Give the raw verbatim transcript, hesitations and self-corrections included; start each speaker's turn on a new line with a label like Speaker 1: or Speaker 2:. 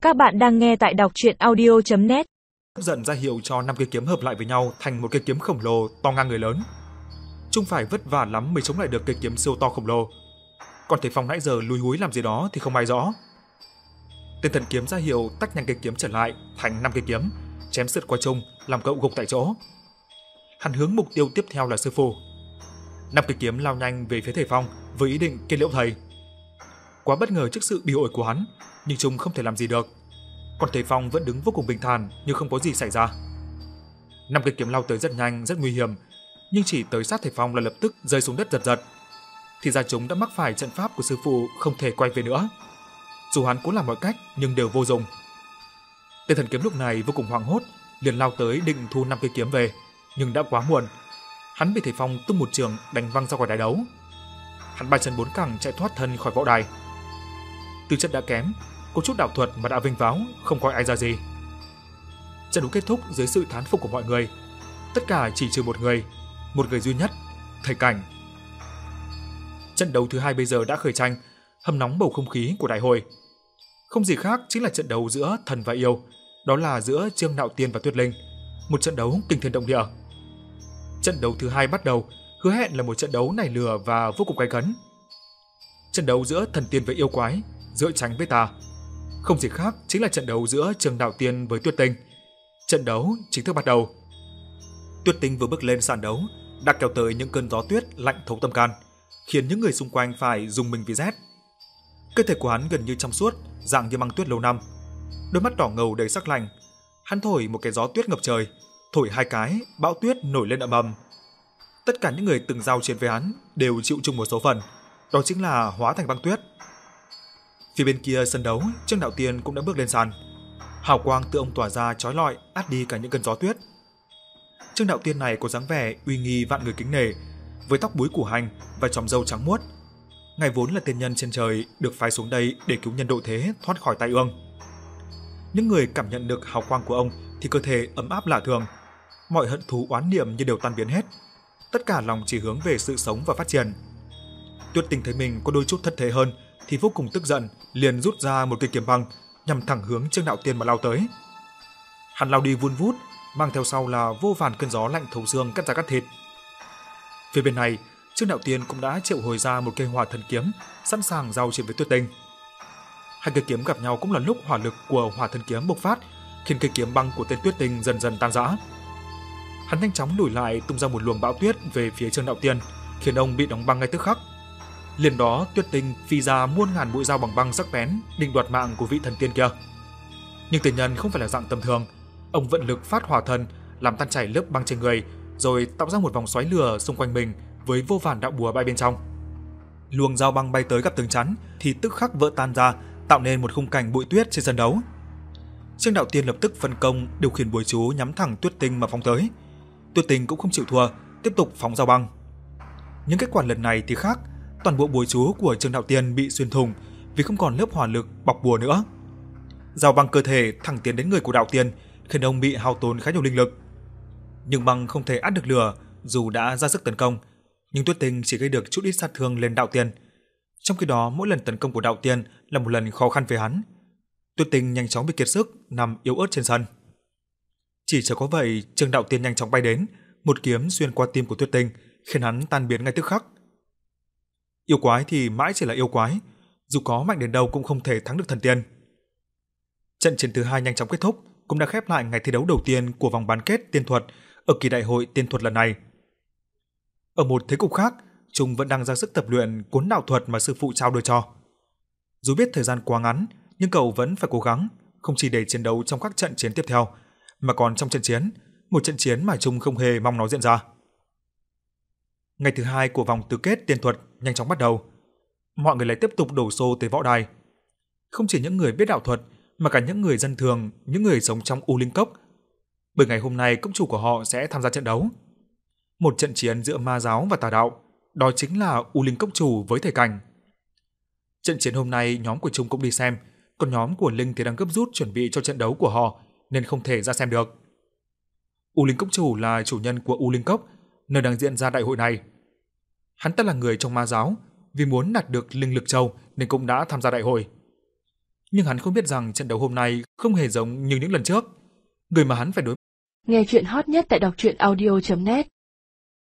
Speaker 1: Các bạn đang nghe tại đọc truyện audio chấm net.
Speaker 2: Dần ra hiệu cho năm cây kiếm hợp lại với nhau thành một cây kiếm khổng lồ to ngang người lớn. Trung phải vất vả lắm mới chống lại được cây kiếm siêu to khổng lồ. Còn Thể Phong nãy giờ lùi húi làm gì đó thì không ai rõ. Tên thần kiếm ra hiệu tách nhanh cây kiếm trở lại thành năm cây kiếm, chém sượt qua Trung, làm cậu gục tại chỗ. Hắn hướng mục tiêu tiếp theo là sư phụ. Năm cây kiếm lao nhanh về phía Thể Phong với ý định kết liễu thầy. Quá bất ngờ trước sự bị ổi của hắn, nhưng Trung không thể làm gì được. Còn Thể Phong vẫn đứng vô cùng bình thản như không có gì xảy ra. Năm cây kiếm lao tới rất nhanh, rất nguy hiểm, nhưng chỉ tới sát Thể Phong là lập tức rơi xuống đất giật giật. Thì ra chúng đã mắc phải trận pháp của sư phụ, không thể quay về nữa. Dù hắn cố làm mọi cách nhưng đều vô dụng. Tên thần kiếm lúc này vô cùng hoảng hốt, liền lao tới định thu năm cây kiếm về, nhưng đã quá muộn. Hắn bị Thể Phong tung một trường đánh văng ra khỏi đài đấu. Hắn ba chân bốn cẳng chạy thoát thân khỏi võ đài. Tư chất đã kém, có chút đạo thuật mà đã vinh váo, không coi ai ra gì. Trận đấu kết thúc dưới sự thán phục của mọi người. Tất cả chỉ trừ một người, một người duy nhất, Thầy Cảnh. Trận đấu thứ hai bây giờ đã khởi tranh, hâm nóng bầu không khí của đại hội. Không gì khác chính là trận đấu giữa thần và yêu, đó là giữa Trương Nạo Tiên và Tuyết Linh, một trận đấu kinh thiên động địa. Trận đấu thứ hai bắt đầu, hứa hẹn là một trận đấu nảy lửa và vô cùng gay cấn. Trận đấu giữa thần tiên với yêu quái, giữa tránh với tà. Không gì khác chính là trận đấu giữa Trương Nạo Tiên với Tuyết Tinh. Trận đấu chính thức bắt đầu. Tuyết Tinh vừa bước lên sàn đấu đã kéo tới những cơn gió tuyết lạnh thấu tâm can, khiến những người xung quanh phải rùng mình vì rét. Cơ thể của hắn gần như trong suốt, dạng như băng tuyết lâu năm. Đôi mắt đỏ ngầu đầy sắc lạnh. Hắn thổi một cái gió tuyết ngập trời, thổi hai cái, bão tuyết nổi lên ầm ầm. Tất cả những người từng giao chiến với hắn đều chịu chung một số phận, đó chính là hóa thành băng tuyết. Phía bên kia sân đấu, Trương Nạo Tiên cũng đã bước lên sàn. Hào quang từ ông tỏa ra chói lọi, át đi cả những cơn gió tuyết. Trương Nạo Tiên này có dáng vẻ uy nghi vạn người kính nể, với tóc búi củ hành và chòm râu trắng muốt. Ngài vốn là tiên nhân trên trời, được phái xuống đây để cứu nhân độ thế thoát khỏi tai ương. Những người cảm nhận được hào quang của ông thì cơ thể ấm áp lạ thường, mọi hận thù oán niệm như đều tan biến hết. Tất cả lòng chỉ hướng về sự sống và phát triển. Tuyết Tinh thấy mình có đôi chút thất thế hơn thì vô cùng tức giận, liền rút ra một cây kiếm băng nhằm thẳng hướng Trương Nạo Tiên mà lao tới. Hắn lao đi vun vút, mang theo sau là vô vàn cơn gió lạnh thấu xương cắt ra cắt thịt. Phía bên này, Trương Nạo Tiên cũng đã triệu hồi ra một cây hỏa thần kiếm, sẵn sàng giao chiến với Tuyết Tinh. Hai cây kiếm gặp nhau cũng là lúc hỏa lực của hỏa thần kiếm bộc phát, khiến cây kiếm băng của tên Tuyết Tinh dần dần tan rã. Hắn nhanh chóng lùi lại, tung ra một luồng bão tuyết về phía Trương Nạo Tiên, khiến ông bị đóng băng ngay tức khắc. Liền đó, Tuyết Tinh phi ra muôn ngàn mũi dao bằng băng sắc bén, định đoạt mạng của vị thần tiên kia. Nhưng tiền nhân không phải là dạng tầm thường, ông vận lực phát hỏa thần, làm tan chảy lớp băng trên người, rồi tạo ra một vòng xoáy lửa xung quanh mình với vô vàn đạo bùa bay bên trong. Luồng dao băng bay tới gặp tường chắn thì tức khắc vỡ tan ra, tạo nên một khung cảnh bụi tuyết trên sân đấu. Trương Nạo Tiên lập tức phân công điều khiển bùa chú nhắm thẳng Tuyết Tinh mà phóng tới. Tuyết Tinh cũng không chịu thua, tiếp tục phóng dao băng. Nhưng kết quả lần này thì khác, toàn bộ bùa chú của Trương Nạo Tiên bị xuyên thủng vì không còn lớp hỏa lực bọc bùa nữa. Dao băng cơ thể thẳng tiến đến người của Đạo Tiên, khiến ông bị hao tốn khá nhiều linh lực. Nhưng băng không thể át được lửa, dù đã ra sức tấn công, nhưng Tuyết Tinh chỉ gây được chút ít sát thương lên Đạo Tiên. Trong khi đó, mỗi lần tấn công của Đạo Tiên là một lần khó khăn với hắn. Tuyết Tinh nhanh chóng bị kiệt sức, nằm yếu ớt trên sân. Chỉ chờ có vậy, Trương Đạo Tiên nhanh chóng bay đến, một kiếm xuyên qua tim của Tuyết Tinh, khiến hắn tan biến ngay tức khắc. Yêu quái thì mãi chỉ là yêu quái, dù có mạnh đến đâu cũng không thể thắng được thần tiên. Trận chiến thứ hai nhanh chóng kết thúc, cũng đã khép lại ngày thi đấu đầu tiên của vòng bán kết tiên thuật ở kỳ đại hội tiên thuật lần này. Ở một thế cục khác, Trung vẫn đang ra sức tập luyện cuốn đạo thuật mà sư phụ trao đưa cho. Dù biết thời gian quá ngắn, nhưng cậu vẫn phải cố gắng, không chỉ để chiến đấu trong các trận chiến tiếp theo, mà còn trong trận chiến, một trận chiến mà Trung không hề mong nó diễn ra. Ngày thứ hai của vòng tứ kết tiên thuật nhanh chóng bắt đầu. Mọi người lại tiếp tục đổ xô tới võ đài. Không chỉ những người biết đạo thuật, mà cả những người dân thường, những người sống trong U Linh Cốc. Bởi ngày hôm nay cốc chủ của họ sẽ tham gia trận đấu. Một trận chiến giữa ma giáo và tà đạo, đó chính là U Linh Cốc chủ với Thầy Cảnh. Trận chiến hôm nay nhóm của Trung cũng đi xem, còn nhóm của Linh thì đang gấp rút chuẩn bị cho trận đấu của họ nên không thể ra xem được. U Linh Cốc chủ là chủ nhân của U Linh Cốc, nơi đang diễn ra đại hội này. Hắn ta là người trong ma giáo, vì muốn đạt được linh lực châu nên cũng đã tham gia đại hội. Nhưng hắn không biết rằng trận đấu hôm nay không hề giống như những lần trước. Người mà hắn phải đối
Speaker 3: Nghe chuyện hot nhất tại đọc truyện audio chấm net